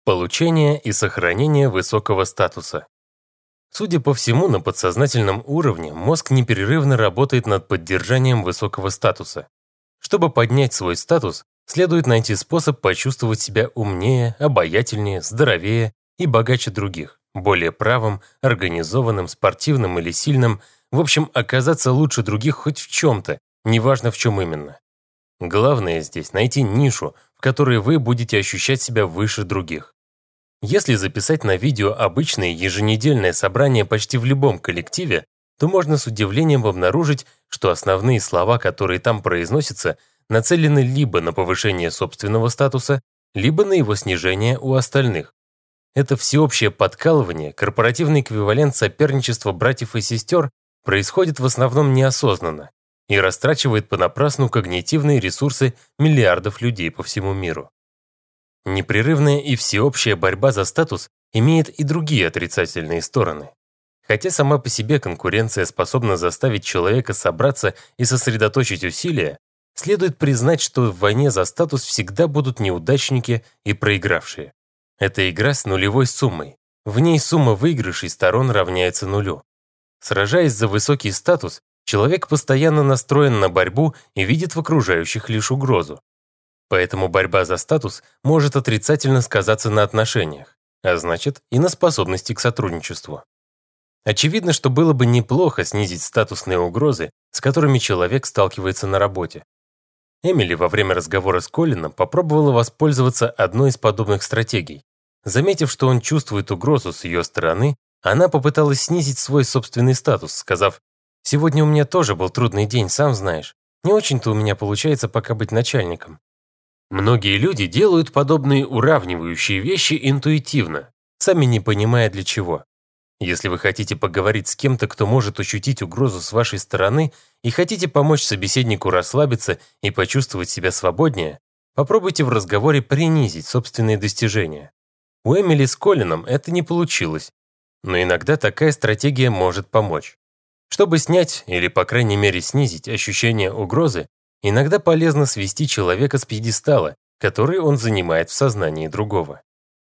Получение и сохранение высокого статуса. Судя по всему, на подсознательном уровне мозг непрерывно работает над поддержанием высокого статуса. Чтобы поднять свой статус, следует найти способ почувствовать себя умнее, обаятельнее, здоровее и богаче других, более правым, организованным, спортивным или сильным, в общем, оказаться лучше других хоть в чем-то, неважно в чем именно. Главное здесь найти нишу, в которой вы будете ощущать себя выше других. Если записать на видео обычное еженедельное собрание почти в любом коллективе, то можно с удивлением обнаружить, что основные слова, которые там произносятся, нацелены либо на повышение собственного статуса, либо на его снижение у остальных. Это всеобщее подкалывание, корпоративный эквивалент соперничества братьев и сестер, происходит в основном неосознанно и растрачивает понапрасну когнитивные ресурсы миллиардов людей по всему миру. Непрерывная и всеобщая борьба за статус имеет и другие отрицательные стороны. Хотя сама по себе конкуренция способна заставить человека собраться и сосредоточить усилия, следует признать, что в войне за статус всегда будут неудачники и проигравшие. Это игра с нулевой суммой. В ней сумма выигрышей сторон равняется нулю. Сражаясь за высокий статус, человек постоянно настроен на борьбу и видит в окружающих лишь угрозу. Поэтому борьба за статус может отрицательно сказаться на отношениях, а значит и на способности к сотрудничеству. Очевидно, что было бы неплохо снизить статусные угрозы, с которыми человек сталкивается на работе. Эмили во время разговора с Колином попробовала воспользоваться одной из подобных стратегий. Заметив, что он чувствует угрозу с ее стороны, она попыталась снизить свой собственный статус, сказав: «Сегодня у меня тоже был трудный день, сам знаешь. Не очень-то у меня получается пока быть начальником». Многие люди делают подобные уравнивающие вещи интуитивно, сами не понимая для чего. Если вы хотите поговорить с кем-то, кто может ощутить угрозу с вашей стороны, и хотите помочь собеседнику расслабиться и почувствовать себя свободнее, попробуйте в разговоре принизить собственные достижения. У Эмили с Колином это не получилось, но иногда такая стратегия может помочь. Чтобы снять или, по крайней мере, снизить ощущение угрозы, иногда полезно свести человека с пьедестала, который он занимает в сознании другого.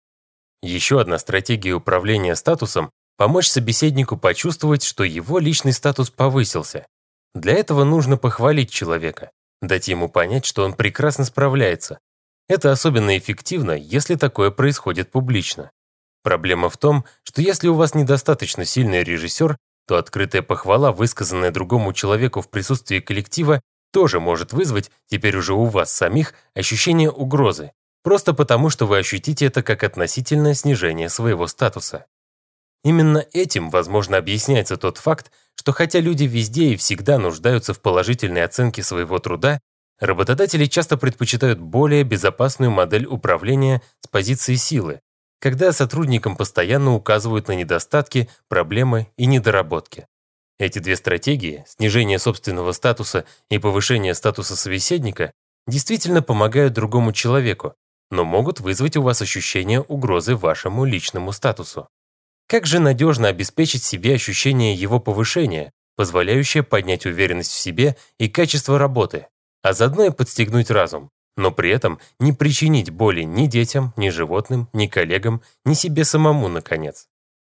Еще одна стратегия управления статусом – помочь собеседнику почувствовать, что его личный статус повысился. Для этого нужно похвалить человека, дать ему понять, что он прекрасно справляется. Это особенно эффективно, если такое происходит публично. Проблема в том, что если у вас недостаточно сильный режиссер, то открытая похвала, высказанная другому человеку в присутствии коллектива, тоже может вызвать, теперь уже у вас самих, ощущение угрозы, просто потому, что вы ощутите это как относительное снижение своего статуса. Именно этим, возможно, объясняется тот факт, что хотя люди везде и всегда нуждаются в положительной оценке своего труда, работодатели часто предпочитают более безопасную модель управления с позиции силы, когда сотрудникам постоянно указывают на недостатки, проблемы и недоработки. Эти две стратегии, снижение собственного статуса и повышение статуса собеседника, действительно помогают другому человеку, но могут вызвать у вас ощущение угрозы вашему личному статусу. Как же надежно обеспечить себе ощущение его повышения, позволяющее поднять уверенность в себе и качество работы, а заодно и подстегнуть разум, но при этом не причинить боли ни детям, ни животным, ни коллегам, ни себе самому, наконец.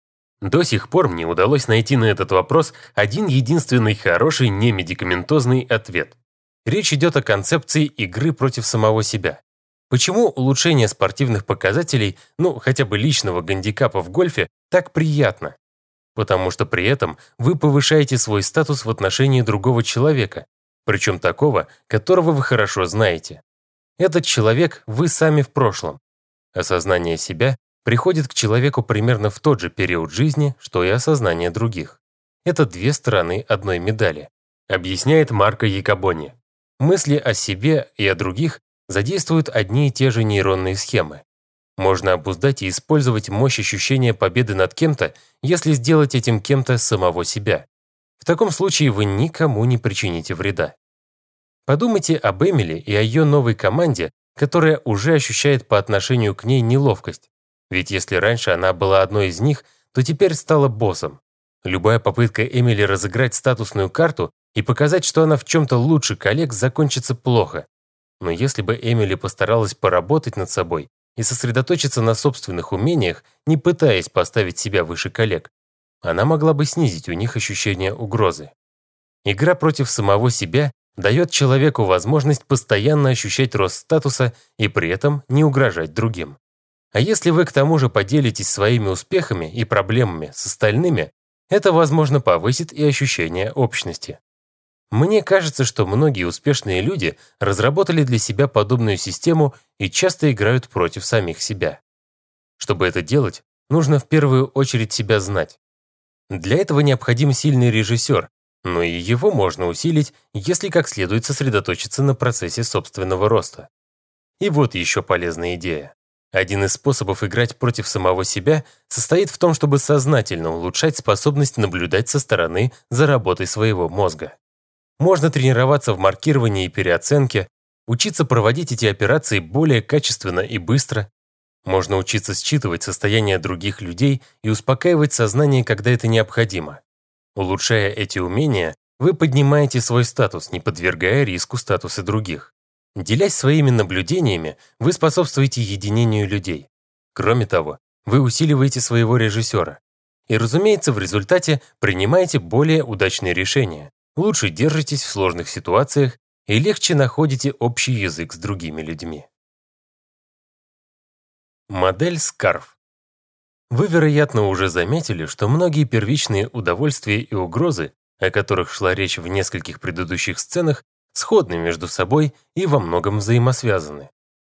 До сих пор мне удалось найти на этот вопрос один единственный хороший немедикаментозный ответ. Речь идет о концепции игры против самого себя. Почему улучшение спортивных показателей, хотя бы личного гандикапа в гольфе, так приятно? Потому что при этом вы повышаете свой статус в отношении другого человека, причем такого, которого вы хорошо знаете. Этот человек вы сами в прошлом. Осознание себя приходит к человеку примерно в тот же период жизни, что и осознание других. Это две стороны одной медали, объясняет Марко Якобони. Мысли о себе и о других задействуют одни и те же нейронные схемы. Можно обуздать и использовать мощь ощущения победы над кем-то, если сделать этим кем-то самого себя. В таком случае вы никому не причините вреда. Подумайте об Эмили и о ее новой команде, которая уже ощущает по отношению к ней неловкость. Ведь если раньше она была одной из них, то теперь стала боссом. Любая попытка Эмили разыграть статусную карту и показать, что она в чем-то лучше коллег, закончится плохо. Но если бы Эмили постаралась поработать над собой и сосредоточиться на собственных умениях, не пытаясь поставить себя выше коллег, она могла бы снизить у них ощущение угрозы. Игра против самого себя дает человеку возможность постоянно ощущать рост статуса и при этом не угрожать другим. А если вы к тому же поделитесь своими успехами и проблемами с остальными, это, возможно, повысит и ощущение общности. Мне кажется, что многие успешные люди разработали для себя подобную систему и часто играют против самих себя. Чтобы это делать, нужно в первую очередь себя знать. Для этого необходим сильный режиссер, но и его можно усилить, если как следует сосредоточиться на процессе собственного роста. И вот еще полезная идея. Один из способов играть против самого себя состоит в том, чтобы сознательно улучшать способность наблюдать со стороны за работой своего мозга. Можно тренироваться в маркировании и переоценке, учиться проводить эти операции более качественно и быстро. Можно учиться считывать состояние других людей и успокаивать сознание, когда это необходимо. Улучшая эти умения, вы поднимаете свой статус, не подвергая риску статуса других. Делясь своими наблюдениями, вы способствуете единению людей. Кроме того, вы усиливаете своего режиссера. И, разумеется, в результате принимаете более удачные решения, лучше держитесь в сложных ситуациях и легче находите общий язык с другими людьми. Модель Скарф. Вы, вероятно, уже заметили, что многие первичные удовольствия и угрозы, о которых шла речь в нескольких предыдущих сценах, сходны между собой и во многом взаимосвязаны.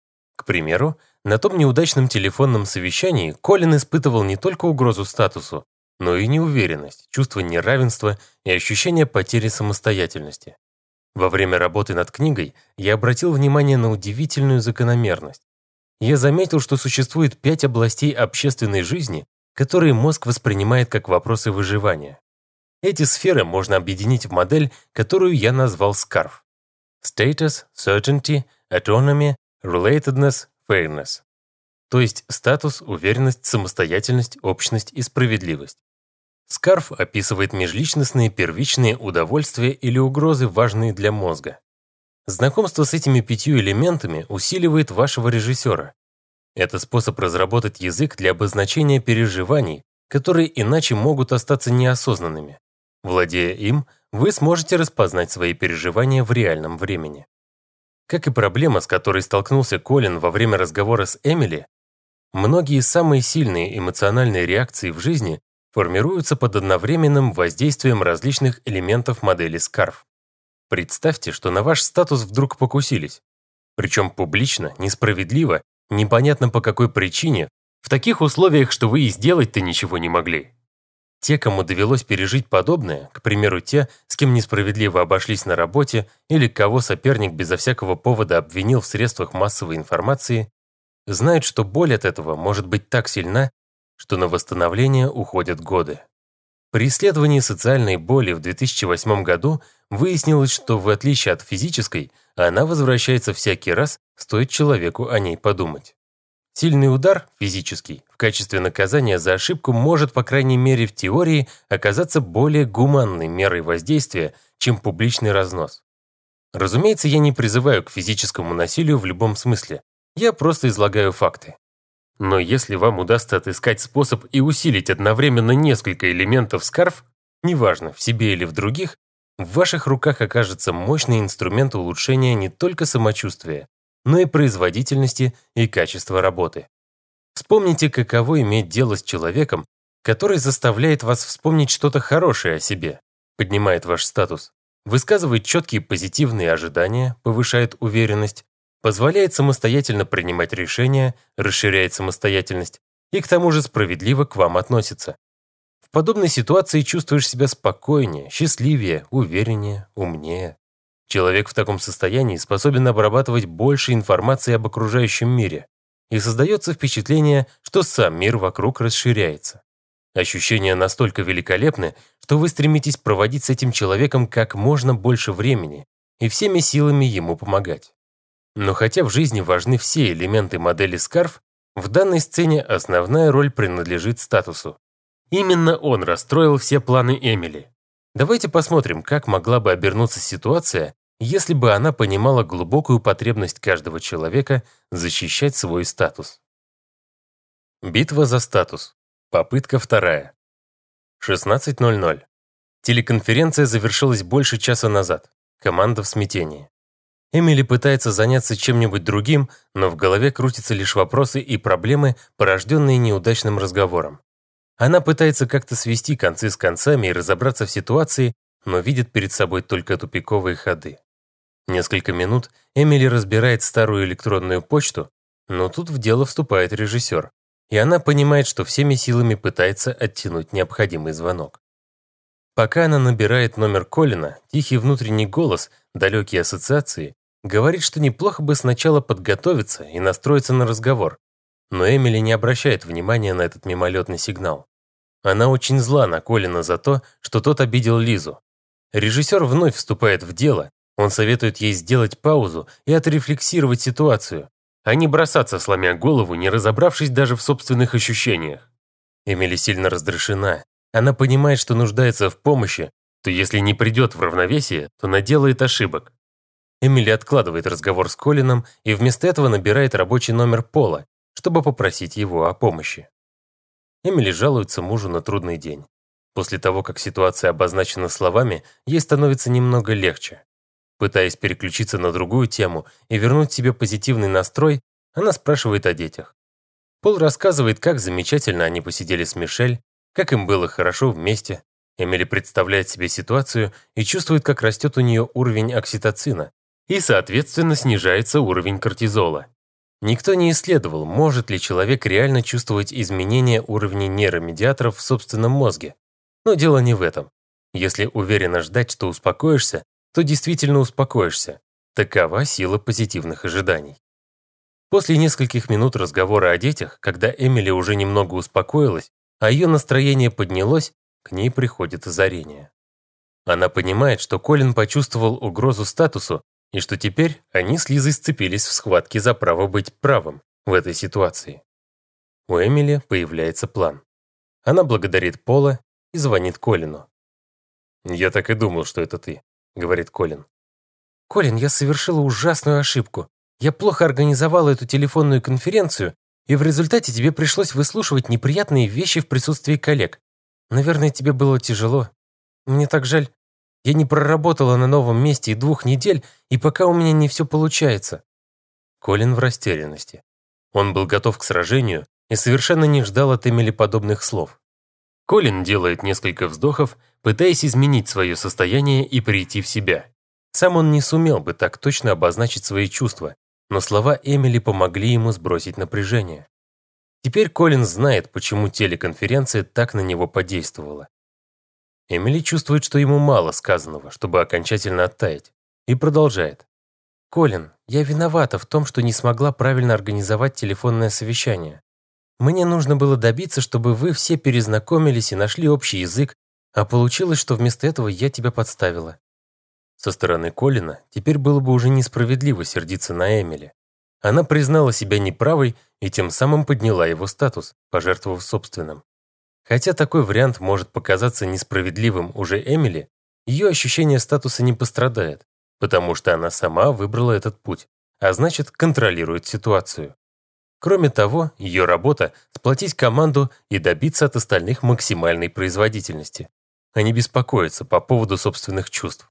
К примеру, на том неудачном телефонном совещании Колин испытывал не только угрозу статусу, но и неуверенность, чувство неравенства и ощущение потери самостоятельности. Во время работы над книгой я обратил внимание на удивительную закономерность. Я заметил, что существует 5 областей общественной жизни, которые мозг воспринимает как вопросы выживания. Эти сферы можно объединить в модель, которую я назвал SCARF. Status, Certainty, Autonomy, Relatedness, Fairness. То есть статус, уверенность, самостоятельность, общность и справедливость. SCARF описывает межличностные первичные удовольствия или угрозы, важные для мозга. Знакомство с этими 5 элементами усиливает вашего режиссера. Это способ разработать язык для обозначения переживаний, которые иначе могут остаться неосознанными. Владея им, вы сможете распознать свои переживания в реальном времени. Как и проблема, с которой столкнулся Колин во время разговора с Эмили, многие самые сильные эмоциональные реакции в жизни формируются под одновременным воздействием различных элементов модели SCARF. Представьте, что на ваш статус вдруг покусились. Причем публично, несправедливо, непонятно по какой причине, в таких условиях, что вы и сделать-то ничего не могли. Те, кому довелось пережить подобное, к примеру, те, с кем несправедливо обошлись на работе или кого соперник безо всякого повода обвинил в средствах массовой информации, знают, что боль от этого может быть так сильна, что на восстановление уходят годы. При исследовании социальной боли в 2008 году выяснилось, что в отличие от физической, она возвращается всякий раз, стоит человеку о ней подумать. Сильный удар, физический, в качестве наказания за ошибку может, по крайней мере в теории, оказаться более гуманной мерой воздействия, чем публичный разнос. Разумеется, я не призываю к физическому насилию в любом смысле, я просто излагаю факты. Но если вам удастся отыскать способ и усилить одновременно несколько элементов SCARF, неважно, в себе или в других, в ваших руках окажется мощный инструмент улучшения не только самочувствия, но и производительности и качества работы. Вспомните, каково иметь дело с человеком, который заставляет вас вспомнить что-то хорошее о себе, поднимает ваш статус, высказывает четкие позитивные ожидания, повышает уверенность, позволяет самостоятельно принимать решения, расширяет самостоятельность и к тому же справедливо к вам относится. В подобной ситуации чувствуешь себя спокойнее, счастливее, увереннее, умнее. Человек в таком состоянии способен обрабатывать больше информации об окружающем мире, и создается впечатление, что сам мир вокруг расширяется. Ощущения настолько великолепны, что вы стремитесь проводить с этим человеком как можно больше времени и всеми силами ему помогать. Но хотя в жизни важны все элементы модели SCARF, в данной сцене основная роль принадлежит статусу. Именно он расстроил все планы Эмили. Давайте посмотрим, как могла бы обернуться ситуация, если бы она понимала глубокую потребность каждого человека защищать свой статус. Битва за статус. Попытка вторая. 16:00. Телеконференция завершилась больше часа назад. Команда в смятении. Эмили пытается заняться чем-нибудь другим, но в голове крутятся лишь вопросы и проблемы, порожденные неудачным разговором. Она пытается как-то свести концы с концами и разобраться в ситуации, но видит перед собой только тупиковые ходы. Несколько минут Эмили разбирает старую электронную почту, но тут в дело вступает режиссер, и она понимает, что всеми силами пытается оттянуть необходимый звонок. Пока она набирает номер Колина, тихий внутренний голос, далекие ассоциации, говорит, что неплохо бы сначала подготовиться и настроиться на разговор, но Эмили не обращает внимания на этот мимолетный сигнал. Она очень зла на Колина за то, что тот обидел Лизу. Режиссер вновь вступает в дело, он советует ей сделать паузу и отрефлексировать ситуацию, а не бросаться, сломя голову, не разобравшись даже в собственных ощущениях. Эмили сильно раздражена. Она понимает, что нуждается в помощи, то если не придет в равновесие, то наделает ошибок. Эмили откладывает разговор с Колином и вместо этого набирает рабочий номер Пола, чтобы попросить его о помощи. Эмили жалуется мужу на трудный день. После того, как ситуация обозначена словами, ей становится немного легче. Пытаясь переключиться на другую тему и вернуть себе позитивный настрой, она спрашивает о детях. Пол рассказывает, как замечательно они посидели с Мишель, как им было хорошо вместе. Эмили представляет себе ситуацию и чувствует, как растет у нее уровень окситоцина, и, соответственно, снижается уровень кортизола. Никто не исследовал, может ли человек реально чувствовать изменения уровней нейромедиаторов в собственном мозге. Но дело не в этом. Если уверенно ждать, что успокоишься, то действительно успокоишься. Такова сила позитивных ожиданий. После нескольких минут разговора о детях, когда Эмили уже немного успокоилась, а ее настроение поднялось, к ней приходит озарение. Она понимает, что Колин почувствовал угрозу статусу, и что теперь они с Лизой сцепились в схватке за право быть правым в этой ситуации. У Эмили появляется план. Она благодарит Пола и звонит Колину. «Я так и думал, что это ты», — говорит Колин. «Колин, я совершила ужасную ошибку. Я плохо организовала эту телефонную конференцию, и в результате тебе пришлось выслушивать неприятные вещи в присутствии коллег. Наверное, тебе было тяжело. Мне так жаль. Я не проработала на новом месте и 2 недель, и пока у меня не все получается». Колин в растерянности. Он был готов к сражению и совершенно не ждал от Эмили подобных слов. Колин делает несколько вздохов, пытаясь изменить свое состояние и прийти в себя. Сам он не сумел бы так точно обозначить свои чувства, но слова Эмили помогли ему сбросить напряжение. Теперь Колин знает, почему телеконференция так на него подействовала. Эмили чувствует, что ему мало сказанного, чтобы окончательно оттаять, и продолжает. «Колин, я виновата в том, что не смогла правильно организовать телефонное совещание. Мне нужно было добиться, чтобы вы все перезнакомились и нашли общий язык, а получилось, что вместо этого я тебя подставила». Со стороны Колина теперь было бы уже несправедливо сердиться на Эмили. Она признала себя неправой и тем самым подняла его статус, пожертвовав собственным. Хотя такой вариант может показаться несправедливым уже Эмили, ее ощущение статуса не пострадает, потому что она сама выбрала этот путь, а значит, контролирует ситуацию. Кроме того, ее работа – сплотить команду и добиться от остальных максимальной производительности, а не беспокоиться по поводу собственных чувств.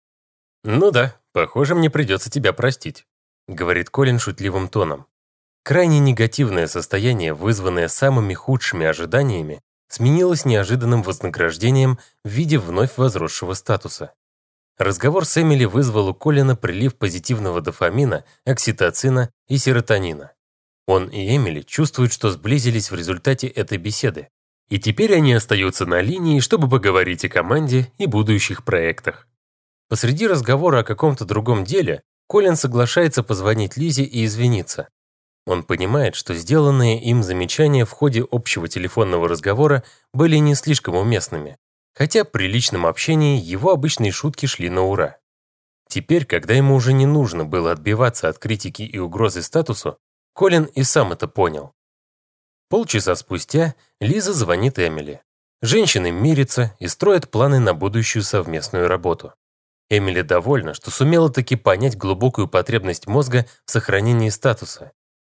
«Ну да, похоже, мне придется тебя простить», — говорит Колин шутливым тоном. Крайне негативное состояние, вызванное самыми худшими ожиданиями, сменилось неожиданным вознаграждением в виде вновь возросшего статуса. Разговор с Эмили вызвал у Колина прилив позитивного дофамина, окситоцина и серотонина. Он и Эмили чувствуют, что сблизились в результате этой беседы. И теперь они остаются на линии, чтобы поговорить о команде и будущих проектах. Посреди разговора о каком-то другом деле Колин соглашается позвонить Лизе и извиниться. Он понимает, что сделанные им замечания в ходе общего телефонного разговора были не слишком уместными, хотя при личном общении его обычные шутки шли на ура. Теперь, когда ему уже не нужно было отбиваться от критики и угрозы статусу, Колин и сам это понял. Полчаса спустя Лиза звонит Эмили. Женщины мирятся и строят планы на будущую совместную работу. Эмили довольна, что сумела таки понять глубокую потребность мозга в сохранении статуса,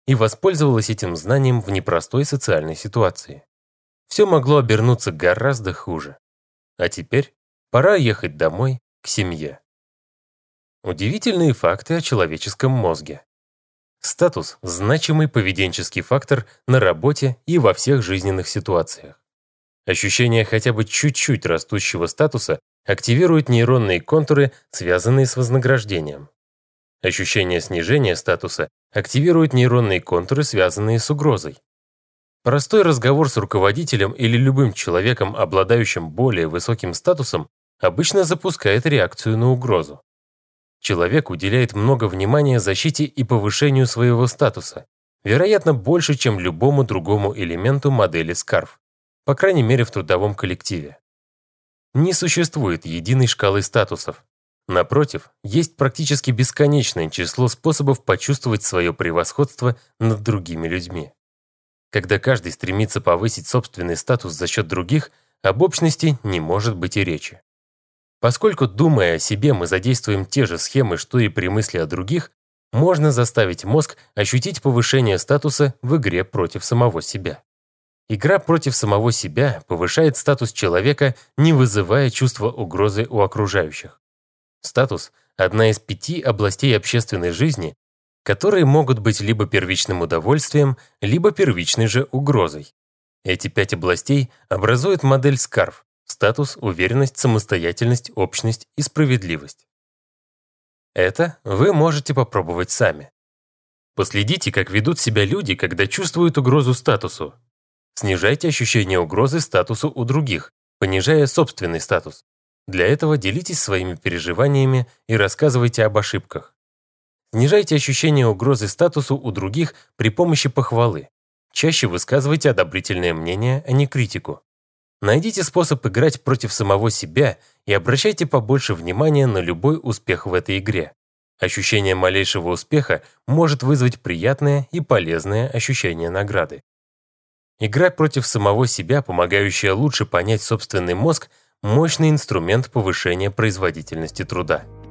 и воспользовалась этим знанием в непростой социальной ситуации. Все могло обернуться гораздо хуже. А теперь пора ехать домой, к семье. Удивительные факты о человеческом мозге. Статус – значимый поведенческий фактор на работе и во всех жизненных ситуациях. Ощущение хотя бы чуть-чуть растущего статуса активирует нейронные контуры, связанные с вознаграждением. Ощущение снижения статуса активирует нейронные контуры, связанные с угрозой. Простой разговор с руководителем или любым человеком, обладающим более высоким статусом, обычно запускает реакцию на угрозу. Человек уделяет много внимания защите и повышению своего статуса, вероятно, больше, чем любому другому элементу модели SCARF, по крайней мере в трудовом коллективе. Не существует единой шкалы статусов. Напротив, есть практически бесконечное число способов почувствовать свое превосходство над другими людьми. Когда каждый стремится повысить собственный статус за счет других, об общности не может быть и речи. Поскольку, думая о себе, мы задействуем те же схемы, что и при мысли о других, можно заставить мозг ощутить повышение статуса в игре против самого себя. Игра против самого себя повышает статус человека, не вызывая чувства угрозы у окружающих. Статус – одна из 5 областей общественной жизни, которые могут быть либо первичным удовольствием, либо первичной же угрозой. Эти 5 областей образуют модель SCARF – статус, уверенность, самостоятельность, общность и справедливость. Это вы можете попробовать сами. Последите, как ведут себя люди, когда чувствуют угрозу статусу. Снижайте ощущение угрозы статусу у других, понижая собственный статус. Для этого делитесь своими переживаниями и рассказывайте об ошибках. Снижайте ощущение угрозы статусу у других при помощи похвалы. Чаще высказывайте одобрительное мнение, а не критику. Найдите способ играть против самого себя и обращайте побольше внимания на любой успех в этой игре. Ощущение малейшего успеха может вызвать приятное и полезное ощущение награды. Игра против самого себя, помогающая лучше понять собственный мозг, мощный инструмент повышения производительности труда.